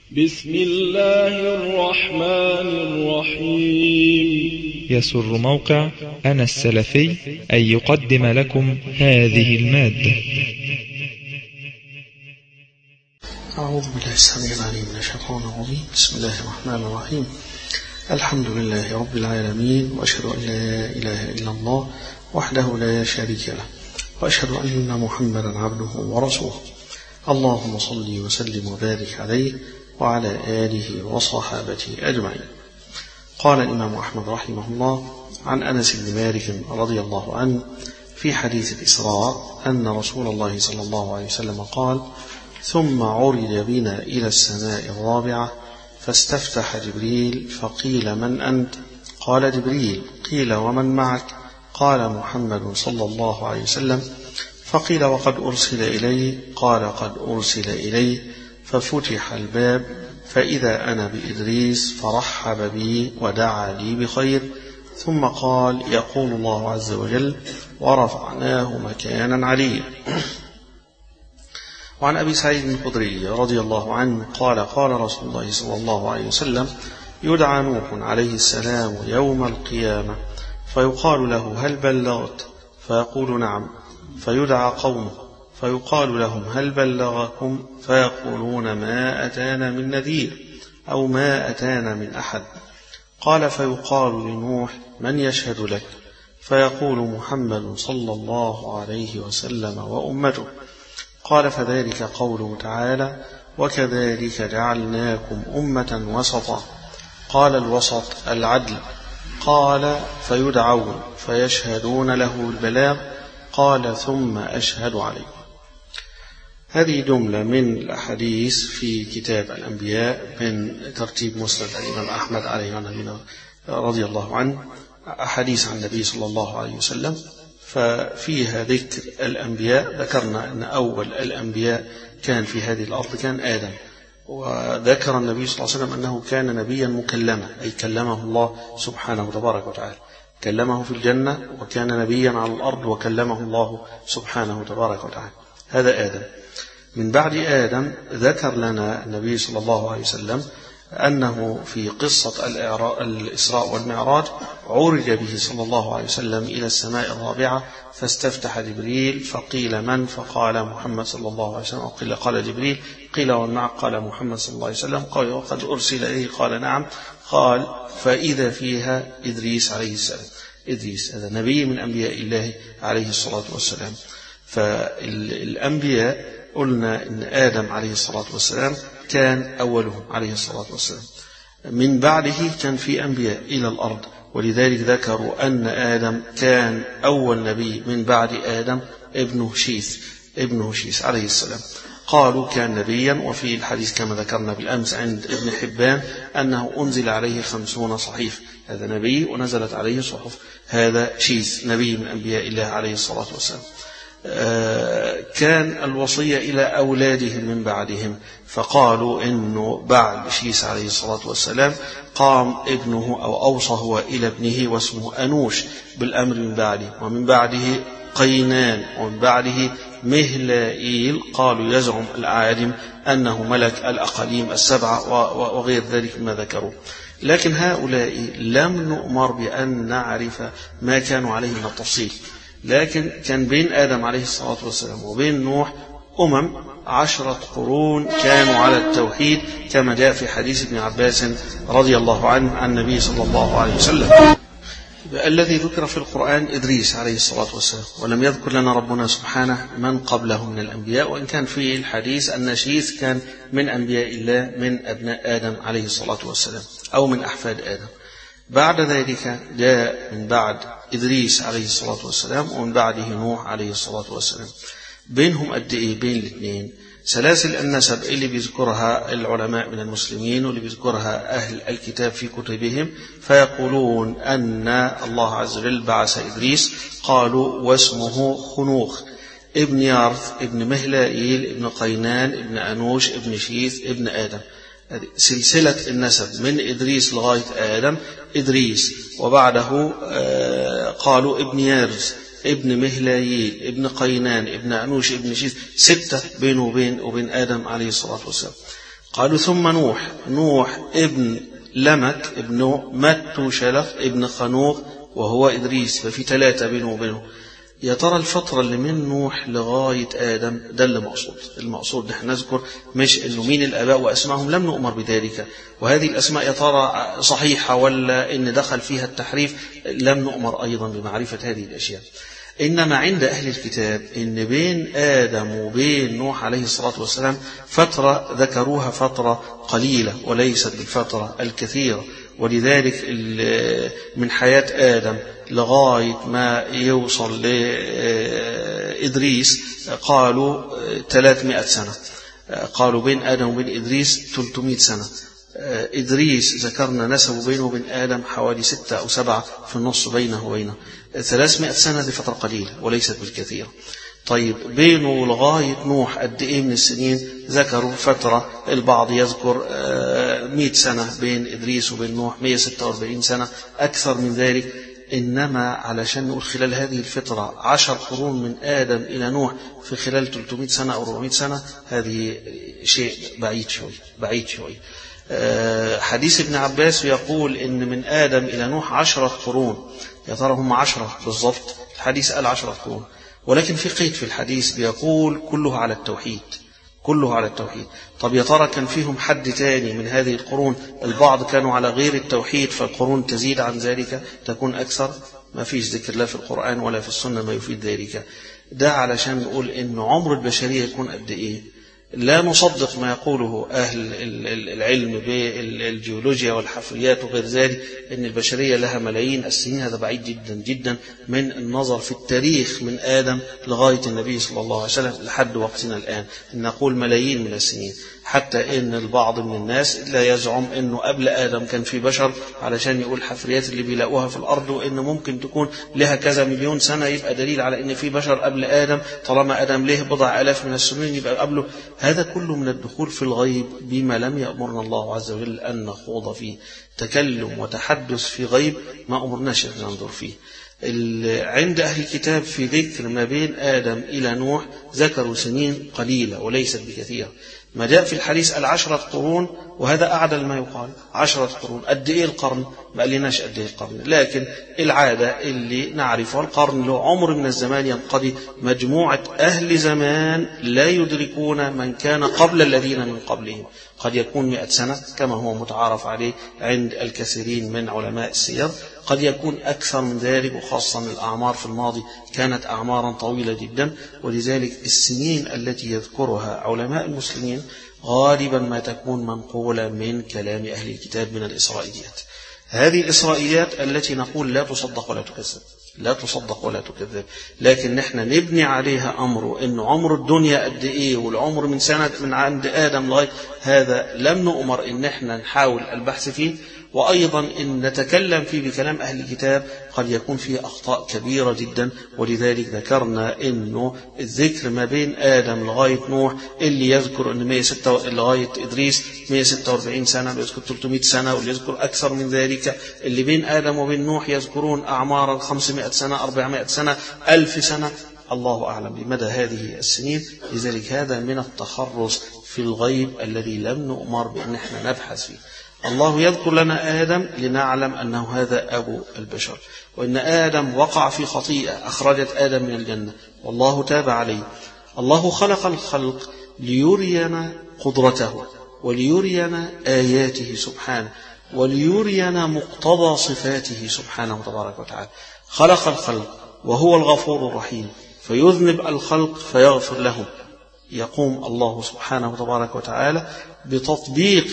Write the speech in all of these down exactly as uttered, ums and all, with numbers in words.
بسم الله الرحمن الرحيم. يسر موقع أنا السلفي أن يقدم لكم هذه المادة. أعوذ بالله السميع العليم من الشيطان الرجيم. بسم الله الرحمن الرحيم. الحمد لله رب العالمين، وأشهد أن لا إله إلا الله وحده لا شريك له، وأشهد أن محمدا عبده ورسوله. اللهم صل وسلم وبارك عليه وعلى آله وصحابته أجمعين. قال الإمام أحمد رحمه الله عن أنس بن مالك رضي الله عنه في حديث الإسراء أن رسول الله صلى الله عليه وسلم قال: ثم عرج بنا إلى السماء الرابعة فاستفتح جبريل فقيل: من أنت؟ قال: جبريل. قيل: ومن معك؟ قال: محمد صلى الله عليه وسلم. فقيل: وقد أرسل إليه؟ قال: قد أرسل إليه. ففتح الباب فإذا أنا بإدريس فرحب بي ودعا لي بخير، ثم قال: يقول الله عز وجل: ورفعناه مكانا عليا. وعن أبي سعيد الخدري رضي الله عنه قال: قال رسول الله صلى الله عليه وسلم: يدعى نوح عليه السلام يوم القيامة فيقال له: هل بلغت؟ فيقول: نعم. فيدعى قومه فيقال لهم: هل بلغكم؟ فيقولون: ما أتانا من نذير، أو ما أتانا من أحد. قال: فيقال لنوح: من يشهد لك؟ فيقول: محمد صلى الله عليه وسلم وأمته. قال: فذلك قوله تعالى: وكذلك جعلناكم أمة وسطا. قال: الوسط العدل. قال: فيدعون فيشهدون له البلاغ. قال: ثم أشهد عليه. هذه جملة من الأحاديث في كتاب الأنبياء من ترتيب مسند الإمام أحمد عليه رضي الله عنه، أحاديث عن النبي صلى الله عليه وسلم. ففيها ذكر الأنبياء. ذكرنا أن أول الأنبياء كان في هذه الأرض كان آدم، وذكر النبي صلى الله عليه وسلم أنه كان نبيا مكلما، أي كلمه الله سبحانه تبارك وتعالى، كلمه في الجنة، وكان نبيا على الأرض وكلمه الله سبحانه تبارك وتعالى. هذا آدم. من بعد آدم ذكر لنا النبي صلى الله عليه وسلم أنه في قصة الإسراء والمعراج عرج به صلى الله عليه وسلم إلى السماء الرابعة فاستفتح جبريل فقيل: من؟ فقال: محمد صلى الله عليه وسلم. قيل: قال جبريل. قيل: ومن معك؟ قال: محمد صلى الله عليه وسلم. قال: وقد أرسل إليه؟ قال: نعم. قال: فإذا فيها إدريس عليه السلام. إدريس هذا نبي من أنبياء الله عليه الصلاة والسلام. فالأنبياء قلنا إن آدم عليه الصلاة والسلام كان أولهم عليه الصلاة والسلام. من بعده كان في أنبياء إلى الأرض، ولذلك ذكروا أن آدم كان أول نبي من بعد آدم ابنه شيث ابنه شيث عليه السلام. قالوا كان نبيا، وفي الحديث كما ذكرنا بالأمس عند ابن حبان أنه أنزل عليه خمسون صحيف. هذا نبي ونزلت عليه صحف. هذا شيث نبي من أنبياء الله عليه الصلاة والسلام. كان الوصية إلى أولادهم من بعدهم، فقالوا إنه بعد شيث عليه الصلاة والسلام قام ابنه أو أوصى هو إلى ابنه واسمه أنوش بالأمر من بعده، ومن بعده قينان، ومن بعده مهلائيل. قالوا يزعم العالم أنه ملك الأقاليم السبعة وغير ذلك ما ذكروا. لكن هؤلاء لم نؤمر بأن نعرف ما كانوا عليه من التفصيل، لكن كان بين آدم عليه الصلاة والسلام وبين نوح أمم عشرة قرون كانوا على التوحيد، كما جاء في حديث ابن عباس رضي الله عنه عن النبي صلى الله عليه وسلم. الذي ذكر في القرآن إدريس عليه الصلاة والسلام، ولم يذكر لنا ربنا سبحانه من قبله من الأنبياء، وإن كان في الحديث أن شيث كان من أنبياء الله من أبناء آدم عليه الصلاة والسلام أو من أحفاد آدم. بعد ذلك جاء من بعد إدريس عليه الصلاة والسلام ومن بعده نوح عليه الصلاة والسلام. بينهم قد إيه؟ بين الاثنين سلاسل النسب اللي بيذكرها العلماء من المسلمين واللي بيذكرها أهل الكتاب في كتبهم، فيقولون أن الله عز وجل بعث إدريس، قالوا واسمه خنوخ ابن يارث ابن مهلائيل ابن قينان ابن أنوش ابن شيث ابن آدم. سلسلة النسب من إدريس لغاية آدم إدريس، وبعده قالوا ابن يارث ابن مهلايل ابن قينان ابن أنوش ابن شيث، ستة بينه وبين وبين آدم عليه الصلاة والسلام. قالوا ثم نوح نوح ابن لمك ابن مت شلف ابن خنوخ وهو إدريس، ففي ثلاثة بينه وبينه. يا ترى الفترة اللي من نوح لغاية آدم ده اللي مقصود. المقصود نحن نذكر مش إنه مين الآباء وأسمائهم، لم نؤمر بذلك، وهذه الأسماء يا ترى صحيحة ولا إن دخل فيها التحريف، لم نؤمر أيضا بمعرفة هذه الأشياء. إنما عند أهل الكتاب إن بين آدم وبين نوح عليه الصلاة والسلام فترة ذكروها فترة قليلة وليست بالفترة الكثيرة، ولذلك من حياة آدم لغاية ما يوصل لإدريس قالوا ثلاثمائة سنة، قالوا بين آدم وبين إدريس ثلاثمائة سنة. إدريس ذكرنا نسبه بينه وبين آدم حوالي ستة أو سبعة في النص بينه وبينه، ثلاثمائة سنة دي فترة قليلة وليست بالكثير. طيب بينه لغاية نوح قد إيه من السنين؟ ذكروا فترة، البعض يذكر مئة سنة بين إدريس وبين نوح، مئة وستة وأربعين سنة، أكثر من ذلك. إنما علشان نقول خلال هذه الفترة عشر قرون من آدم إلى نوح في خلال ثلاثمائة سنة أو أربعمائة سنة، هذه شيء بعيد شوي بعيد شوي. حديث ابن عباس يقول إن من آدم إلى نوح عشرة قرون. يا ترى هم عشرة بالضبط؟ الحديث قال عشرة قرون، ولكن في قيد في الحديث بيقول كله على التوحيد، كله على التوحيد. طب يا ترى كان فيهم حد تاني من هذه القرون؟ البعض كانوا على غير التوحيد فالقرون تزيد عن ذلك تكون أكثر، ما فيش ذكر لا في القرآن ولا في السنة ما يفيد ذلك. ده علشان نقول إن عمر البشرية يكون قد إيه. لا نصدق ما يقوله أهل العلم بالجيولوجيا والحفريات وغير ذلك إن البشرية لها ملايين السنين، هذا بعيد جدا جدا من النظر في التاريخ من آدم لغاية النبي صلى الله عليه وسلم لحد وقتنا الآن، إن نقول ملايين من السنين. حتى إن البعض من الناس لا يزعم إنه قبل آدم كان في بشر علشان يقول الحفريات اللي بيلاقوها في الأرض وإنه ممكن تكون لها كذا مليون سنة يبقى دليل على إن في بشر قبل آدم، طالما آدم له بضع آلاف من السنين يبقى قبله. هذا كله من الدخول في الغيب بما لم يأمرنا الله عز وجل أن نخوض فيه. تكلم وتحدث في غيب ما أمرناش أن ننظر فيه. عند أهل الكتاب في ذكر ما بين آدم إلى نوح ذكروا سنين قليلة وليست بكثيرة. ما جاء في الحديث العشرة قرون، وهذا أعدل ما يقال عشرة قرون. قد إيه القرن؟ ما قالناش قد إيه القرن، لكن العادة اللي نعرفها القرن له عمر من الزمان ينقضي، مجموعة أهل زمان لا يدركون من كان قبل الذين من قبلهم. قد يكون مئة سنة كما هو متعارف عليه عند الكثيرين من علماء السير، قد يكون أكثر من ذلك، وخاصة الأعمار في الماضي كانت أعمارا طويلة جدا. ولذلك السنين التي يذكرها علماء المسلمين غالبا ما تكون منقولة من كلام أهل الكتاب من الإسرائيليات. هذه الإسرائيليات التي نقول لا تصدق ولا تكذب، لا تصدق ولا تكذب، لكن نحن نبني عليها أمر إنه عمر الدنيا قد إيه والعمر من سنة من عند آدم لغاية هذا لم نؤمر إن احنا نحاول البحث فيه. وأيضا إن نتكلم فيه بكلام أهل الكتاب قد يكون فيه أخطاء كبيرة جدا. ولذلك ذكرنا إنه الذكر ما بين آدم لغاية نوح اللي يذكر إن مئة وستة لغاية إدريس مئة وستة وأربعين سنة، اللي يذكر ثلاثمائة سنة، واللي يذكر أكثر من ذلك. اللي بين آدم وبين نوح يذكرون أعمارا خمسمائة سنة، أربعمائة سنة، ألف سنة، الله أعلم بمدى هذه السنين. لذلك هذا من التخرص في الغيب الذي لم نؤمر بأن احنا نبحث فيه. الله يذكر لنا آدم لنعلم أنه هذا أبو البشر، وإن آدم وقع في خطيئة أخرجت آدم من الجنة والله تاب عليه. الله خلق الخلق ليرينا قدرته وليرينا آياته سبحانه وليرينا مقتضى صفاته سبحانه وتبارك وتعالى. خلق الخلق وهو الغفور الرحيم، فيذنب الخلق فيغفر لهم. يقوم الله سبحانه وتبارك وتعالى بتطبيق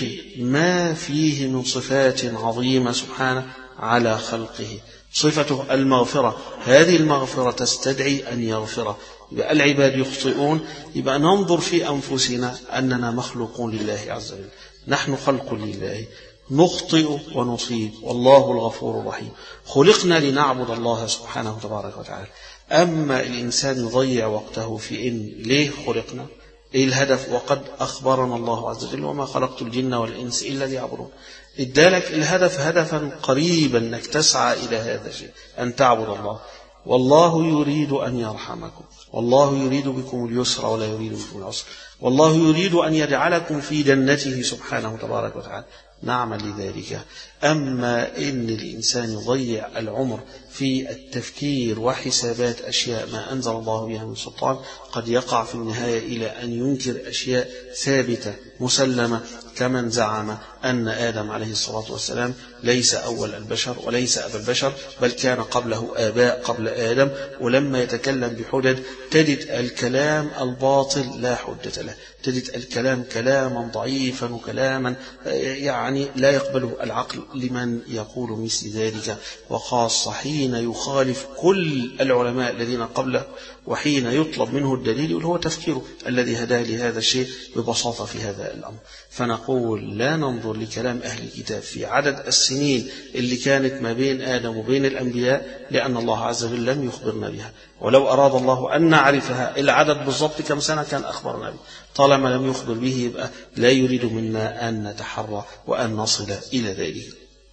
ما فيه من صفات عظيمة سبحانه على خلقه. صفته المغفرة، هذه المغفرة تستدعي أن يغفر. يبقى العباد يخطئون، يبقى ننظر في أنفسنا أننا مخلوقون لله عز وجل، نحن خلق لله، نخطئ ونصيب، والله الغفور الرحيم. خلقنا لنعبد الله سبحانه وتبارك وتعالى. أما الإنسان يضيع وقته في إن ليه خلقنا، إيه الهدف، وقد أخبرنا الله عز وجل وما خلقت الجن والإنس إلا ليعبدون. إدالك الهدف هدفا قريبا أنك تسعى إلى هذا الشيء، أن تعبد الله. والله يريد أن يرحمكم، والله يريد بكم اليسر ولا يريد بكم العسر، والله يريد أن يجعلكم في جنته سبحانه تبارك وتعالى، نعمل لذلك. أما إن الإنسان يضيع العمر في التفكير وحسابات أشياء ما أنزل الله بها من سلطان، قد يقع في النهاية إلى أن ينكر أشياء ثابتة مسلمة، كمن زعم أن آدم عليه الصلاة والسلام ليس أول البشر وليس أبا البشر، بل كان قبله آباء قبل آدم. ولما يتكلم بحجج تجد الكلام الباطل لا حجة له، تجد الكلام كلاما ضعيفا وكلاما يعني لا يقبله العقل لمن يقول مثل ذلك، وخاصة حين يخالف كل العلماء الذين قبله، وحين يطلب منه الدليل وهو تفكيره الذي هداه لهذا الشيء ببساطة في هذا الأمر. فنقول لا ننظر لكلام أهل الكتاب في عدد السنين اللي كانت ما بين آدم وبين الأنبياء، لأن الله عز وجل لم يخبرنا بها، ولو أراد الله أن نعرفها العدد بالضبط كم سنة كان أخبرنا به. طالما لم يخبر به يبقى لا يريد منا أن نتحرى وأن نصل إلى ذلك.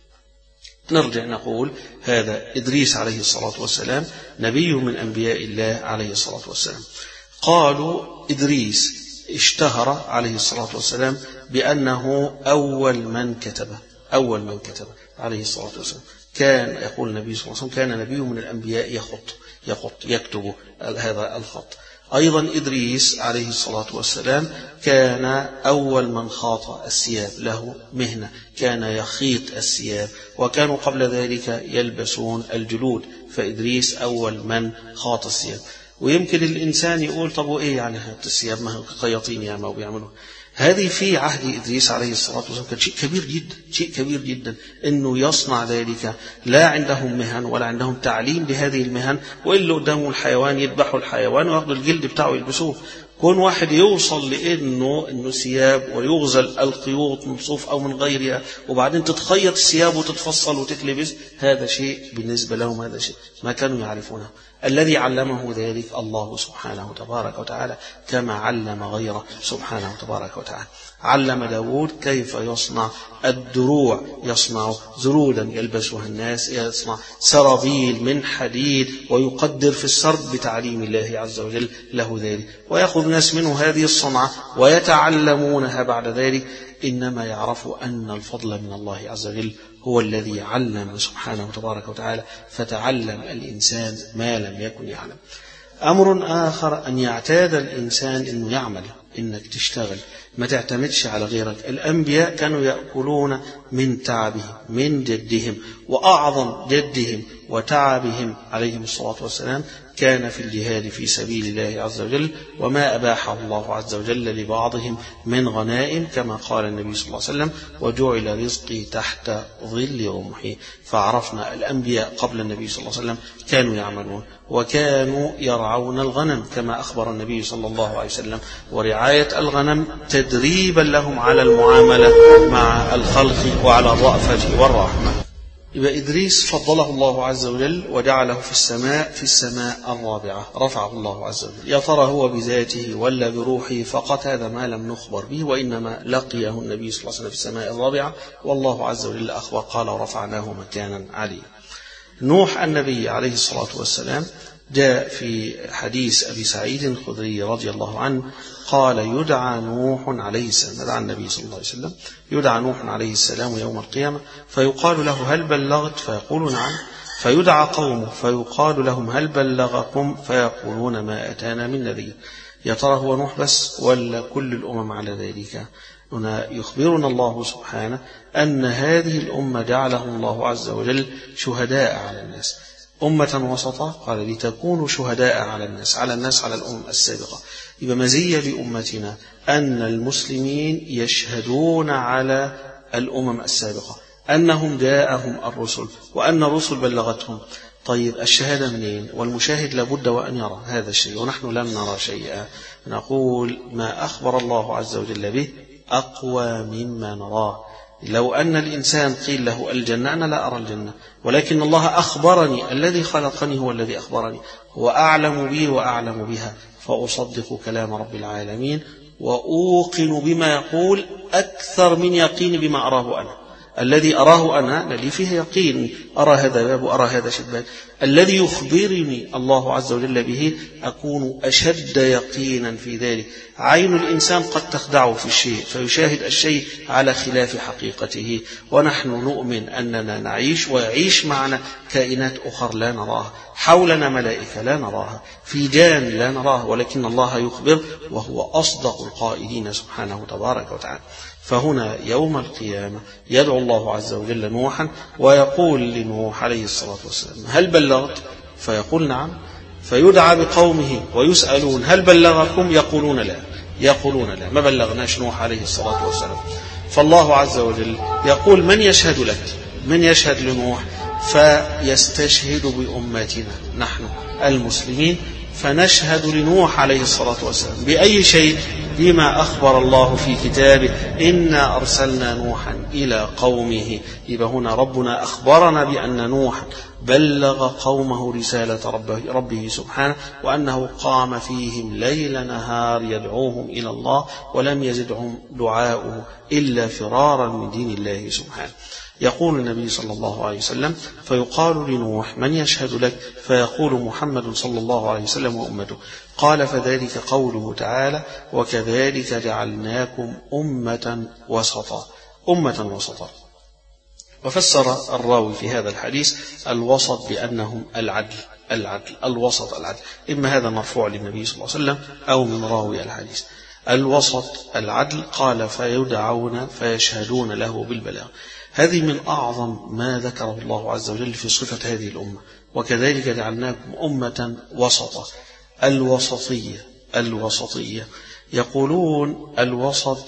نرجع نقول هذا إدريس عليه الصلاة والسلام نبي من أنبياء الله عليه الصلاة والسلام. قالوا إدريس اشتهر عليه الصلاة والسلام بأنه أول من كتب أول من كتب عليه الصلاة والسلام. كان يقول النبي صلى الله عليه وسلم كان نبي من الأنبياء يخط يخط يكتب هذا الخط. أيضا إدريس عليه الصلاة والسلام كان أول من خاط الثياب، له مهنة كان يخيط الثياب، وكانوا قبل ذلك يلبسون الجلود، فإدريس أول من خاط الثياب. ويمكن الإنسان يقول طب وإيه يعني الثياب ما هو خياطين يعني ما بيعملوا. هذه في عهد إدريس عليه الصلاة والسلام كان شيء كبير جدا، شيء كبير جدا إنه يصنع ذلك. لا عندهم مهن ولا عندهم تعليم لهذه المهن، وإلا قدامه الحيوان يذبحوا الحيوان وياخذوا الجلد بتاعه يلبسوه. كون واحد يوصل لأنه إنه ثياب ويغزل الخيوط من صوف أو من غيرها وبعدين تتخيط الثياب وتتفصل وتتلبس، هذا شيء بالنسبة لهم هذا شيء ما كانوا يعرفونه. الذي علمه ذلك الله سبحانه تبارك وتعالى، كما علم غيره سبحانه تبارك وتعالى. علم داود كيف يصنع الدروع، يصنع زرودا يلبسها الناس، يصنع سرابيل من حديد ويقدر في السرد بتعليم الله عز وجل له ذلك، ويأخذ ناس منه هذه الصنعة ويتعلمونها بعد ذلك. إنما يعرفوا أن الفضل من الله عز وجل هو الذي علم سبحانه تبارك وتعالى، فتعلم الإنسان ما لم يكن يعلم. أمر آخر أن يعتاد الإنسان أنه يعمل، إنك تشتغل، ما تعتمدش على غيرك. الأنبياء كانوا يأكلون من تعبهم، من جدهم، وأعظم جدهم وتعبهم عليهم الصلاة والسلام كان في الجهاد في سبيل الله عز وجل، وما أباحه الله عز وجل لبعضهم من غنائم، كما قال النبي صلى الله عليه وسلم وجعل رزقي تحت ظل رمحي. فعرفنا الأنبياء قبل النبي صلى الله عليه وسلم كانوا يعملون وكانوا يرعون الغنم كما أخبر النبي صلى الله عليه وسلم، ورعاية الغنم تدريبا لهم على المعاملة مع الخلق وعلى الرأفة والرحمة. يبقى إدريس فضله الله عز وجل وجعله في السماء في السماء الرابعة، رفعه الله عز وجل. يا ترى هو بذاته ولا بروحه فقط؟ هذا ما لم نخبر به، وإنما لقيه النبي صلى الله عليه وسلم في السماء الرابعة، والله عز وجل أخبر قال ورفعناه مكانا عليا. نوح النبي عليه الصلاة والسلام جاء في حديث أبي سعيد الخدري رضي الله عنه قال يدعى نوح عليه السلام، دعا النبي صلى الله عليه وسلم يدعى نوح عليه السلام يوم القيامة، فيقال له هل بلغت؟ فيقول نعم. فيدعى قومه فيقال لهم هل بلغكم؟ فيقولون ما أتانا من نذير. يا ترى هو نوح بس ولا كل الأمم على ذلك؟ هنا يخبرنا الله سبحانه أن هذه الأمة جعله الله عز وجل شهداء على الناس، أمة وسطا، قال لتكونوا شهداء على الناس على الناس على الأمم السابقة. يبقى مزية لأمتنا أن المسلمين يشهدون على الأمم السابقة أنهم جاءهم الرسل وأن الرسل بلغتهم. طيب الشهادة منين؟ والمشاهد لابد وأن يرى هذا الشيء، ونحن لم نرى شيئا. نقول ما أخبر الله عز وجل به أقوى مما نراه. لو أن الإنسان قيل له الجنة أنا لا أرى الجنة، ولكن الله أخبرني، الذي خلقني هو الذي أخبرني، هو أعلم بي وأعلم بها، فأصدق كلام رب العالمين وأوقن بما يقول أكثر من يقين بما أراه أنا. الذي أراه أنا لي فيه يقين، أرى هذا باب وأرى هذا شباك، الذي يخبرني الله عز وجل به أكون أشد يقينا في ذلك. عين الإنسان قد تخدعه في الشيء فيشاهد الشيء على خلاف حقيقته، ونحن نؤمن أننا نعيش ويعيش معنا كائنات أخرى لا نراها، حولنا ملائكة لا نراها، في جان لا نراها، ولكن الله يخبر وهو أصدق القائلين سبحانه تبارك وتعالى. فهنا يوم القيامة يدعو الله عز وجل نوحا ويقول لنوح عليه الصلاة والسلام: هل بلغت؟ فيقول نعم. فيدعى بقومه ويسألون: هل بلغكم؟ يقولون لا، يقولون لا، ما بلغناش نوح عليه الصلاة والسلام. فالله عز وجل يقول: من يشهد لك؟ من يشهد لنوح؟ فيستشهد بأمتنا نحن المسلمين، فنشهد لنوح عليه الصلاة والسلام بأي شيء؟ بما أخبر الله في كتابه: إنا أرسلنا نوحا إلى قومه. يبقى هنا ربنا أخبرنا بأن نوحا بلغ قومه رسالة ربه, ربه سبحانه، وأنه قام فيهم ليل نهار يدعوهم إلى الله، ولم يزدهم دعاؤه إلا فرارا من دين الله سبحانه. يقول النبي صلى الله عليه وسلم: فيقال لنوح: من يشهد لك؟ فيقول: محمد صلى الله عليه وسلم وأمته. قال: فذلك قوله تعالى: وكذلك جعلناكم أمة وسطا. أمة وسطا. وفسر الراوي في هذا الحديث الوسط بأنهم العدل، العدل الوسط العدل، إما هذا مرفوع للنبي صلى الله عليه وسلم أو من راوي الحديث. الوسط العدل. قال: فيدعون فيشهدون له بالبلاغ. هذه من أعظم ما ذكره الله عز وجل في صفة هذه الأمة: وكذلك جعلناكم أمة وسطا. الوسطية، الوسطية يقولون الوسط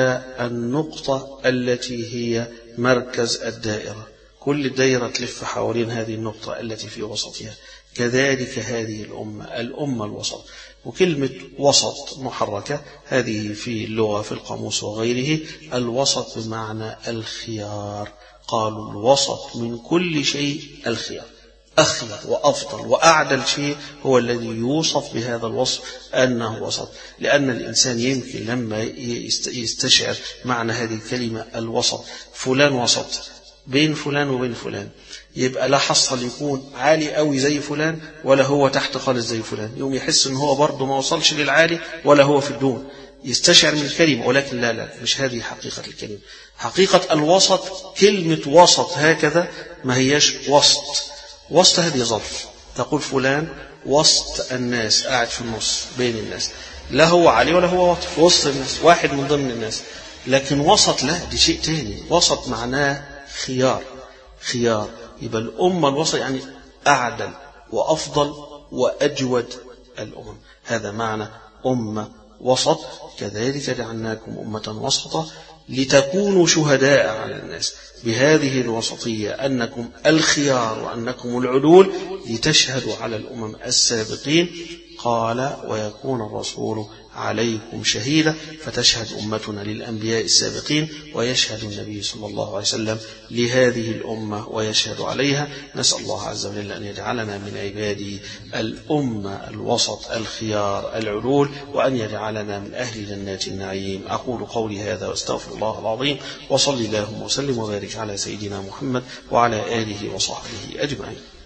كالنقطة التي هي مركز الدائرة، كل الدائرة تلف حوالين هذه النقطة التي في وسطها، كذلك هذه الأمة، الأمة الوسط. وكلمة وسط محركة هذه في اللغة في القاموس وغيره، الوسط بمعنى الخيار. قالوا الوسط من كل شيء الخيار، أخير وأفضل وأعدل شيء هو الذي يوصف بهذا الوصف أنه وسط. لأن الإنسان يمكن لما يستشعر معنى هذه الكلمة الوسط، فلان وسط بين فلان وبين فلان، يبقى لا حصل يكون عالي قوي زي فلان ولا هو تحت خالص زي فلان، يوم يحس ان هو برضه ما وصلش للعالي ولا هو في الدون، يستشعر من الكلمة. ولكن لا لا مش هذه حقيقة الكلمة. حقيقة الوسط كلمة وسط هكذا ما هياش وسط. وسط هذه ظرف، تقول فلان وسط الناس، قاعد في النص بين الناس، لا هو عالي ولا هو واطي، في وسط الناس، واحد من ضمن الناس. لكن وسط لا، دي شيء تاني. وسط معناه خيار، خيار. يبقى الأمة الوسط يعني أعدل وأفضل وأجود الأمم، هذا معنى أمة وسط. كذلك جعلناكم أمة وسطا لتكونوا شهداء على الناس. بهذه الوسطية أنكم الخيار وأنكم العدول، لتشهدوا على الأمم السابقين. قال: ويكون الرسول عليكم شهيدا، فتشهد أمتنا للأنبياء السابقين، ويشهد النبي صلى الله عليه وسلم لهذه الأمة ويشهد عليها. نسأل الله عز وجل أن يجعلنا من عباده الأمة الوسط الخيار العدول، وأن يجعلنا من أهل جنات النعيم. أقول قولي هذا واستغفر الله العظيم، وصلي اللهم وسلم وبارك على سيدنا محمد وعلى آله وصحبه أجمعين.